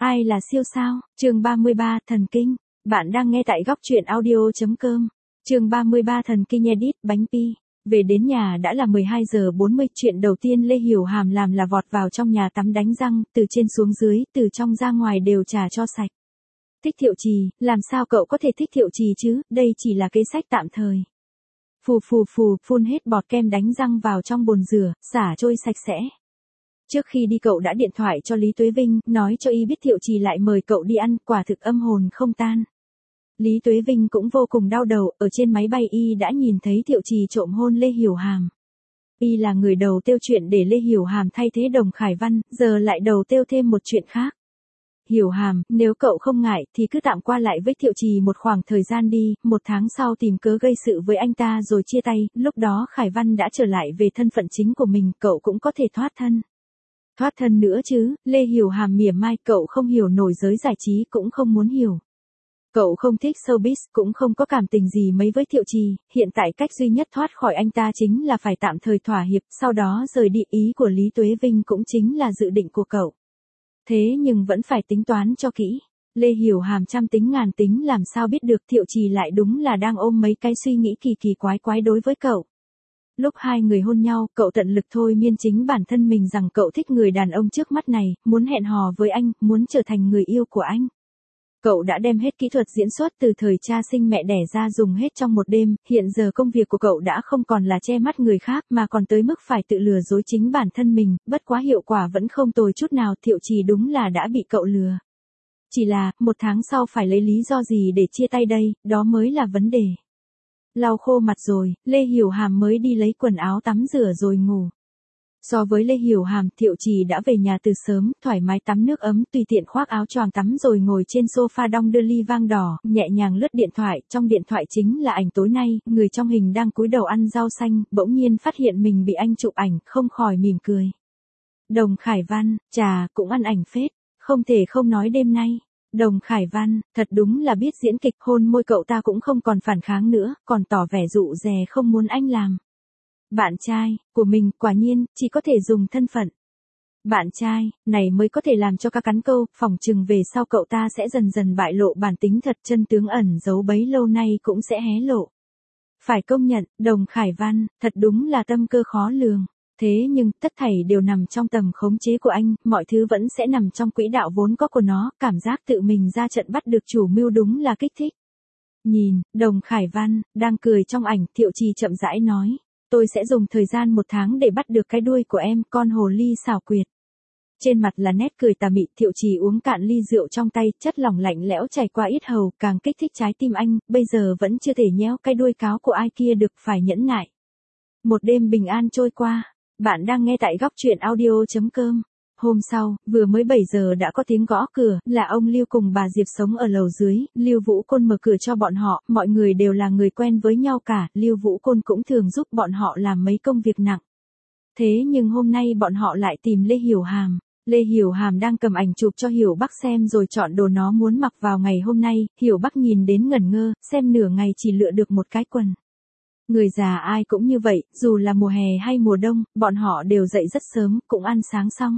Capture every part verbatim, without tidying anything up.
Ai là siêu sao? Chương ba mươi ba, thần kinh. Bạn đang nghe tại góc truyện audio chấm com. Chương ba mươi ba, thần kinh edit, bánh pi. Về đến nhà đã là mười hai giờ bốn mươi, chuyện đầu tiên Lê Hiểu Hàm làm là vọt vào trong nhà tắm đánh răng, từ trên xuống dưới, từ trong ra ngoài đều chà cho sạch. Thích Thiệu Trì, làm sao cậu có thể thích Thiệu Trì chứ, đây chỉ là kế sách tạm thời. Phù phù phù, phun hết bọt kem đánh răng vào trong bồn rửa, xả trôi sạch sẽ. Trước khi đi cậu đã điện thoại cho Lý Tuế Vinh, nói cho y biết Thiệu Trì lại mời cậu đi ăn, quả thực âm hồn không tan. Lý Tuế Vinh cũng vô cùng đau đầu, ở trên máy bay y đã nhìn thấy Thiệu Trì trộm hôn Lê Hiểu Hàm. Y là người đầu tiêu chuyện để Lê Hiểu Hàm thay thế Đồng Khải Văn, giờ lại đầu tiêu thêm một chuyện khác. Hiểu Hàm, nếu cậu không ngại thì cứ tạm qua lại với Thiệu Trì một khoảng thời gian đi, một tháng sau tìm cớ gây sự với anh ta rồi chia tay, lúc đó Khải Văn đã trở lại về thân phận chính của mình, cậu cũng có thể thoát thân. Thoát thân nữa chứ, Lê Hiểu Hàm mỉa mai, cậu không hiểu nổi giới giải trí cũng không muốn hiểu. Cậu không thích showbiz, cũng không có cảm tình gì mấy với Thiệu Trì, hiện tại cách duy nhất thoát khỏi anh ta chính là phải tạm thời thỏa hiệp, sau đó rời đi, ý của Lý Tuế Vinh cũng chính là dự định của cậu. Thế nhưng vẫn phải tính toán cho kỹ. Lê Hiểu Hàm trăm tính ngàn tính làm sao biết được Thiệu Trì lại đúng là đang ôm mấy cái suy nghĩ kỳ kỳ quái quái đối với cậu. Lúc hai người hôn nhau, cậu tận lực thôi miên chính bản thân mình rằng cậu thích người đàn ông trước mắt này, muốn hẹn hò với anh, muốn trở thành người yêu của anh. Cậu đã đem hết kỹ thuật diễn xuất từ thời cha sinh mẹ đẻ ra dùng hết trong một đêm, hiện giờ công việc của cậu đã không còn là che mắt người khác mà còn tới mức phải tự lừa dối chính bản thân mình, bất quá hiệu quả vẫn không tồi chút nào, Thiệu Trì đúng là đã bị cậu lừa. Chỉ là, một tháng sau phải lấy lý do gì để chia tay đây, đó mới là vấn đề. Lau khô mặt rồi, Lê Hiểu Hàm mới đi lấy quần áo tắm rửa rồi ngủ. So với Lê Hiểu Hàm, Thiệu Trì đã về nhà từ sớm, thoải mái tắm nước ấm, tùy tiện khoác áo choàng tắm rồi ngồi trên sofa đong đưa ly vang đỏ, nhẹ nhàng lướt điện thoại, trong điện thoại chính là ảnh tối nay, người trong hình đang cúi đầu ăn rau xanh, bỗng nhiên phát hiện mình bị anh chụp ảnh, không khỏi mỉm cười. Đồng Khải Văn, chà, cũng ăn ảnh phết, không thể không nói đêm nay. Đồng Khải Văn, thật đúng là biết diễn kịch, hôn môi cậu ta cũng không còn phản kháng nữa, còn tỏ vẻ dụ dè không muốn anh làm. Bạn trai, của mình, quả nhiên, chỉ có thể dùng thân phận. Bạn trai, này mới có thể làm cho ca cắn câu, phỏng chừng về sau cậu ta sẽ dần dần bại lộ bản tính thật, chân tướng ẩn giấu bấy lâu nay cũng sẽ hé lộ. Phải công nhận, Đồng Khải Văn, thật đúng là tâm cơ khó lường. Thế nhưng, tất thảy đều nằm trong tầm khống chế của anh, mọi thứ vẫn sẽ nằm trong quỹ đạo vốn có của nó, cảm giác tự mình ra trận bắt được chủ mưu đúng là kích thích. Nhìn, Đồng Khải Văn, đang cười trong ảnh, Thiệu Trì chậm rãi nói, tôi sẽ dùng thời gian một tháng để bắt được cái đuôi của em, con hồ ly xảo quyệt. Trên mặt là nét cười tà mị, Thiệu Trì uống cạn ly rượu trong tay, chất lỏng lạnh lẽo chảy qua yết hầu, càng kích thích trái tim anh, bây giờ vẫn chưa thể nhéo cái đuôi cáo của ai kia được, phải nhẫn nại. Một đêm bình an trôi qua. Bạn đang nghe tại góc truyện audio chấm com. Hôm sau, vừa mới bảy giờ đã có tiếng gõ cửa, là ông Lưu cùng bà Diệp sống ở lầu dưới, Lưu Vũ Côn mở cửa cho bọn họ, mọi người đều là người quen với nhau cả, Lưu Vũ Côn cũng thường giúp bọn họ làm mấy công việc nặng. Thế nhưng hôm nay bọn họ lại tìm Lê Hiểu Hàm. Lê Hiểu Hàm đang cầm ảnh chụp cho Hiểu Bắc xem rồi chọn đồ nó muốn mặc vào ngày hôm nay, Hiểu Bắc nhìn đến ngẩn ngơ, xem nửa ngày chỉ lựa được một cái quần. Người già ai cũng như vậy, dù là mùa hè hay mùa đông, bọn họ đều dậy rất sớm, cũng ăn sáng xong.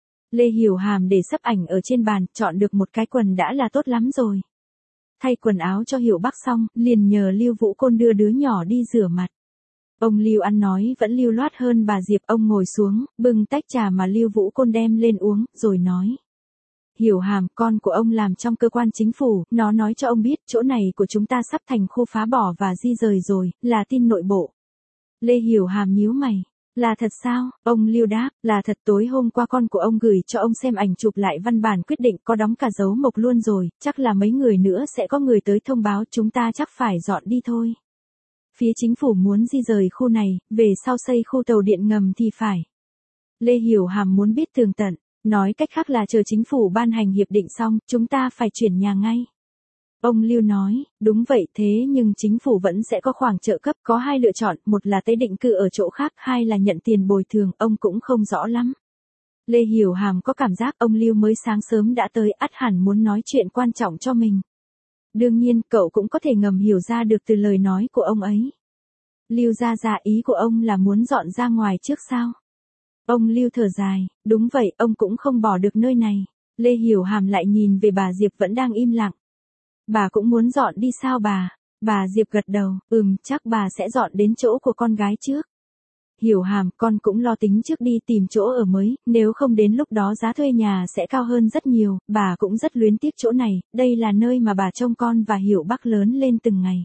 Lê Hiểu Hàm để sấp ảnh ở trên bàn, chọn được một cái quần đã là tốt lắm rồi. Thay quần áo cho Hiểu Bắc xong, liền nhờ Lưu Vũ Côn đưa đứa nhỏ đi rửa mặt. Ông Lưu ăn nói vẫn lưu loát hơn bà Diệp, ông ngồi xuống, bưng tách trà mà Lưu Vũ Côn đem lên uống, rồi nói. Hiểu Hàm, con của ông làm trong cơ quan chính phủ, nó nói cho ông biết chỗ này của chúng ta sắp thành khu phá bỏ và di rời rồi, là tin nội bộ. Lê Hiểu Hàm nhíu mày. Là thật sao? Ông Lưu đáp, là thật, tối hôm qua con của ông gửi cho ông xem ảnh chụp lại văn bản quyết định, có đóng cả dấu mộc luôn rồi, chắc là mấy người nữa sẽ có người tới thông báo, chúng ta chắc phải dọn đi thôi. Phía chính phủ muốn di rời khu này, về sau xây khu tàu điện ngầm thì phải. Lê Hiểu Hàm muốn biết tường tận. Nói cách khác là chờ chính phủ ban hành hiệp định xong, chúng ta phải chuyển nhà ngay. Ông Lưu nói, đúng vậy, thế nhưng chính phủ vẫn sẽ có khoản trợ cấp, có hai lựa chọn, một là tới định cư ở chỗ khác, hai là nhận tiền bồi thường, ông cũng không rõ lắm. Lê Hiểu Hàm có cảm giác ông Lưu mới sáng sớm đã tới, ắt hẳn muốn nói chuyện quan trọng cho mình. Đương nhiên, cậu cũng có thể ngầm hiểu ra được từ lời nói của ông ấy. Lưu gia gia, ý của ông là muốn dọn ra ngoài trước sao? Ông Lưu thở dài, đúng vậy, ông cũng không bỏ được nơi này. Lê Hiểu Hàm lại nhìn về bà Diệp vẫn đang im lặng. Bà cũng muốn dọn đi sao bà? Bà Diệp gật đầu, ừm, chắc bà sẽ dọn đến chỗ của con gái trước. Hiểu Hàm, con cũng lo tính trước đi tìm chỗ ở mới, nếu không đến lúc đó giá thuê nhà sẽ cao hơn rất nhiều, bà cũng rất luyến tiếc chỗ này, đây là nơi mà bà trông con và Hiểu Bắc lớn lên từng ngày.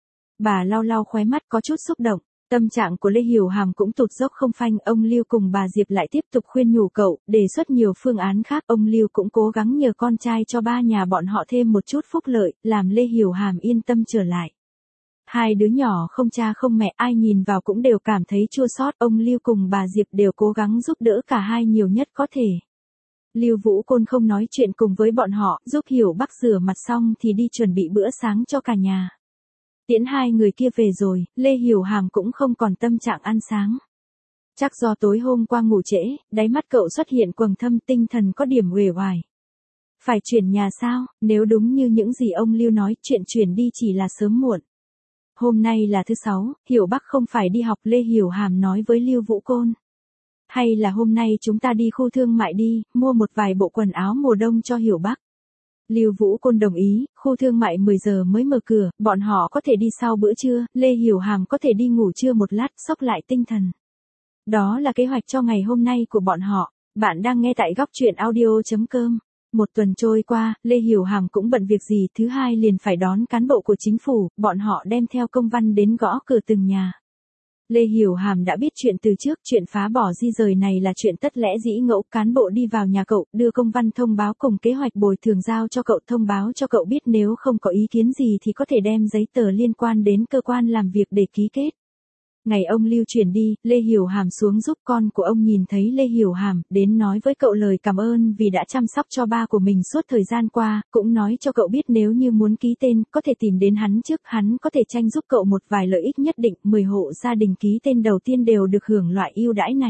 Bà lau lau khóe mắt có chút xúc động, tâm trạng của Lê Hiểu Hàm cũng tụt dốc không phanh, ông Lưu cùng bà Diệp lại tiếp tục khuyên nhủ cậu, đề xuất nhiều phương án khác, ông Lưu cũng cố gắng nhờ con trai cho ba nhà bọn họ thêm một chút phúc lợi, làm Lê Hiểu Hàm yên tâm trở lại. Hai đứa nhỏ không cha không mẹ, ai nhìn vào cũng đều cảm thấy chua xót, ông Lưu cùng bà Diệp đều cố gắng giúp đỡ cả hai nhiều nhất có thể. Lưu Vũ Côn không nói chuyện cùng với bọn họ, giúp Hiểu Bắc rửa mặt xong thì đi chuẩn bị bữa sáng cho cả nhà. Tiễn hai người kia về rồi, Lê Hiểu Hàm cũng không còn tâm trạng ăn sáng. Chắc do tối hôm qua ngủ trễ, đáy mắt cậu xuất hiện quầng thâm, tinh thần có điểm uể oải. Phải chuyển nhà sao? Nếu đúng như những gì ông Lưu nói, chuyện chuyển đi chỉ là sớm muộn. Hôm nay là thứ sáu, Hiểu Bắc không phải đi học, Lê Hiểu Hàm nói với Lưu Vũ Côn. Hay là hôm nay chúng ta đi khu thương mại đi, mua một vài bộ quần áo mùa đông cho Hiểu Bắc. Lưu Vũ Côn đồng ý, khu thương mại mười giờ mới mở cửa, bọn họ có thể đi sau bữa trưa, Lê Hiểu Hàm có thể đi ngủ trưa một lát, xốc lại tinh thần. Đó là kế hoạch cho ngày hôm nay của bọn họ. Bạn đang nghe tại góc truyện audio chấm com. Một tuần trôi qua, Lê Hiểu Hàm cũng bận việc gì, thứ hai liền phải đón cán bộ của chính phủ, bọn họ đem theo công văn đến gõ cửa từng nhà. Lê Hiểu Hàm đã biết chuyện từ trước, chuyện phá bỏ di rời này là chuyện tất lẽ dĩ ngẫu, cán bộ đi vào nhà cậu, đưa công văn thông báo cùng kế hoạch bồi thường giao cho cậu, thông báo cho cậu biết nếu không có ý kiến gì thì có thể đem giấy tờ liên quan đến cơ quan làm việc để ký kết. Ngày ông Lưu chuyển đi, Lê Hiểu Hàm xuống giúp con của ông nhìn thấy Lê Hiểu Hàm, đến nói với cậu lời cảm ơn vì đã chăm sóc cho ba của mình suốt thời gian qua, cũng nói cho cậu biết nếu như muốn ký tên, có thể tìm đến hắn trước, hắn có thể tranh giúp cậu một vài lợi ích nhất định, mười hộ gia đình ký tên đầu tiên đều được hưởng loại ưu đãi này.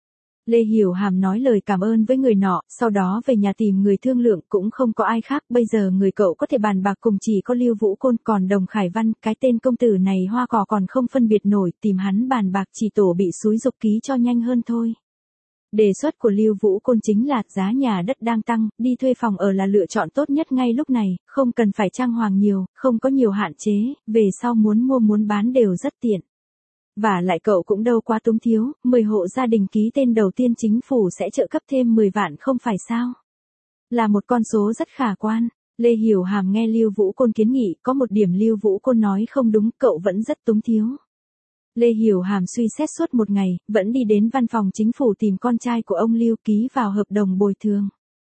Lê Hiểu Hàm nói lời cảm ơn với người nọ, sau đó về nhà tìm người thương lượng, cũng không có ai khác, bây giờ người cậu có thể bàn bạc cùng chỉ có Lưu Vũ Côn, còn Đồng Khải Văn, cái tên công tử này hoa cỏ còn không phân biệt nổi, tìm hắn bàn bạc chỉ tổ bị xúi giục ký cho nhanh hơn thôi. Đề xuất của Lưu Vũ Côn chính là giá nhà đất đang tăng, đi thuê phòng ở là lựa chọn tốt nhất ngay lúc này, không cần phải trang hoàng nhiều, không có nhiều hạn chế, về sau muốn mua muốn bán đều rất tiện. Và lại cậu cũng đâu quá túng thiếu, mười hộ gia đình ký tên đầu tiên chính phủ sẽ trợ cấp thêm mười vạn không phải sao? Là một con số rất khả quan. Lê Hiểu Hàm nghe Lưu Vũ Côn kiến nghị, có một điểm Lưu Vũ Côn nói không đúng, cậu vẫn rất túng thiếu. Lê Hiểu Hàm suy xét suốt một ngày, vẫn đi đến văn phòng chính phủ tìm con trai của ông Lưu ký vào hợp đồng bồi thường.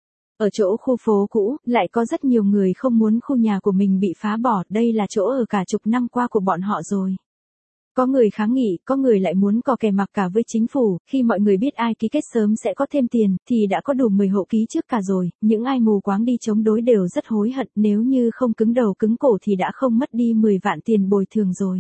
Ở chỗ khu phố cũ, lại có rất nhiều người không muốn khu nhà của mình bị phá bỏ, đây là chỗ ở cả chục năm qua của bọn họ rồi. Có người kháng nghị, có người lại muốn cò kè mặc cả với chính phủ, khi mọi người biết ai ký kết sớm sẽ có thêm tiền, thì đã có đủ mười hộ ký trước cả rồi, những ai mù quáng đi chống đối đều rất hối hận, nếu như không cứng đầu cứng cổ thì đã không mất đi mười vạn tiền bồi thường rồi.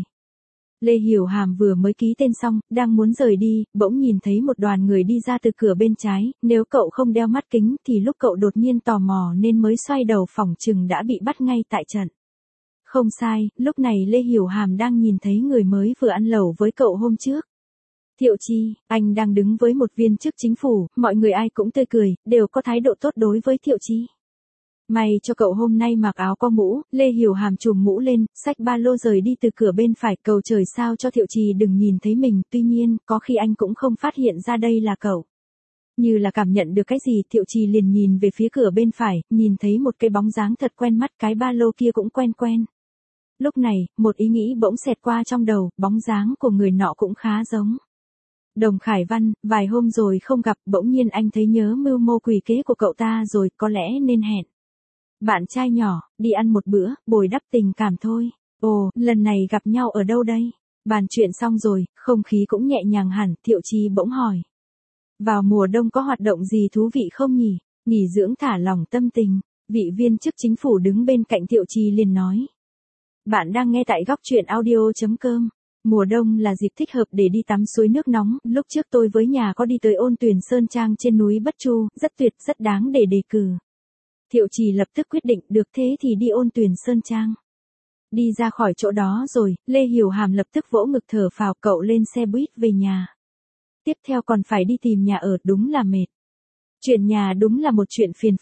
Lê Hiểu Hàm vừa mới ký tên xong, đang muốn rời đi, bỗng nhìn thấy một đoàn người đi ra từ cửa bên trái, nếu cậu không đeo mắt kính thì lúc cậu đột nhiên tò mò nên mới xoay đầu phỏng chừng đã bị bắt ngay tại trận. Không sai, lúc này Lê Hiểu Hàm đang nhìn thấy người mới vừa ăn lẩu với cậu hôm trước. Thiệu Chi, anh đang đứng với một viên chức chính phủ, mọi người ai cũng tươi cười, đều có thái độ tốt đối với Thiệu Chi. May cho cậu hôm nay mặc áo có mũ, Lê Hiểu Hàm trùm mũ lên, xách ba lô rời đi từ cửa bên phải, cầu trời sao cho Thiệu Chi đừng nhìn thấy mình, tuy nhiên, có khi anh cũng không phát hiện ra đây là cậu. Như là cảm nhận được cái gì, Thiệu Chi liền nhìn về phía cửa bên phải, nhìn thấy một cái bóng dáng thật quen mắt, cái ba lô kia cũng quen quen. Lúc này, một ý nghĩ bỗng xẹt qua trong đầu, bóng dáng của người nọ cũng khá giống. Đồng Khải Văn, vài hôm rồi không gặp, bỗng nhiên anh thấy nhớ mưu mô quỷ kế của cậu ta rồi, có lẽ nên hẹn. Bạn trai nhỏ, đi ăn một bữa, bồi đắp tình cảm thôi. Ồ, lần này gặp nhau ở đâu đây? Bàn chuyện xong rồi, không khí cũng nhẹ nhàng hẳn, Thiệu Chi bỗng hỏi. Vào mùa đông có hoạt động gì thú vị không nhỉ? Nghỉ dưỡng thả lỏng tâm tình. Vị viên chức chính phủ đứng bên cạnh Thiệu Chi liền nói. Bạn đang nghe tại góc truyện audio chấm com. Mùa đông là dịp thích hợp để đi tắm suối nước nóng, lúc trước tôi với nhà có đi tới Ôn Tuyền Sơn Trang trên núi Bất Chu, rất tuyệt, rất đáng để đề cử. Thiệu Chi lập tức quyết định, được thế thì đi Ôn Tuyền Sơn Trang. Đi ra khỏi chỗ đó rồi, Lê Hiểu Hàm lập tức vỗ ngực thở phào, cậu lên xe buýt về nhà. Tiếp theo còn phải đi tìm nhà ở, đúng là mệt. Chuyển nhà đúng là một chuyện phiền phức.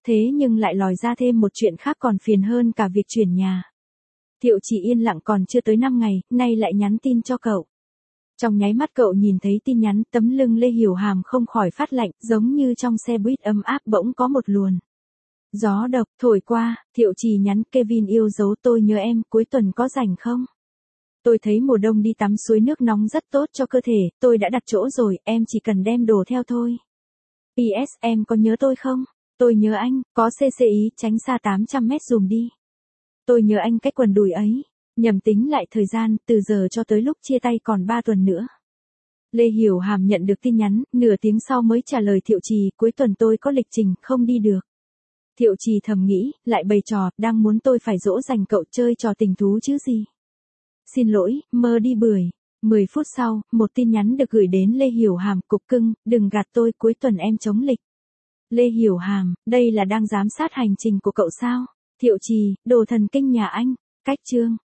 Thế nhưng lại lòi ra thêm một chuyện khác còn phiền hơn cả việc chuyển nhà. Thiệu Trì yên lặng còn chưa tới năm ngày, nay lại nhắn tin cho cậu. Trong nháy mắt cậu nhìn thấy tin nhắn, tấm lưng Lê Hiểu Hàm không khỏi phát lạnh, giống như trong xe buýt ấm áp bỗng có một luồn gió độc thổi qua. Thiệu Trì nhắn: Kevin yêu dấu, tôi nhớ em, cuối tuần có rảnh không? Tôi thấy mùa đông đi tắm suối nước nóng rất tốt cho cơ thể, tôi đã đặt chỗ rồi, em chỉ cần đem đồ theo thôi. pê ét em có nhớ tôi không? Tôi nhớ anh, có xê xê ý, tránh xa tám trăm mét dùm đi. Tôi nhớ anh cách quần đùi ấy. Nhầm tính lại thời gian, từ giờ cho tới lúc chia tay còn ba tuần nữa. Lê Hiểu Hàm nhận được tin nhắn, nửa tiếng sau mới trả lời Thiệu Trì: cuối tuần tôi có lịch trình, không đi được. Thiệu Trì thầm nghĩ, lại bày trò, đang muốn tôi phải dỗ dành cậu chơi trò tình thú chứ gì. Xin lỗi, mơ đi bưởi. mười phút sau, một tin nhắn được gửi đến Lê Hiểu Hàm: cục cưng, đừng gạt tôi, cuối tuần em chống lịch. Lê Hiểu Hàm, đây là đang giám sát hành trình của cậu sao? Thiệu Trì, đồ thần kinh nhà anh. Cách chương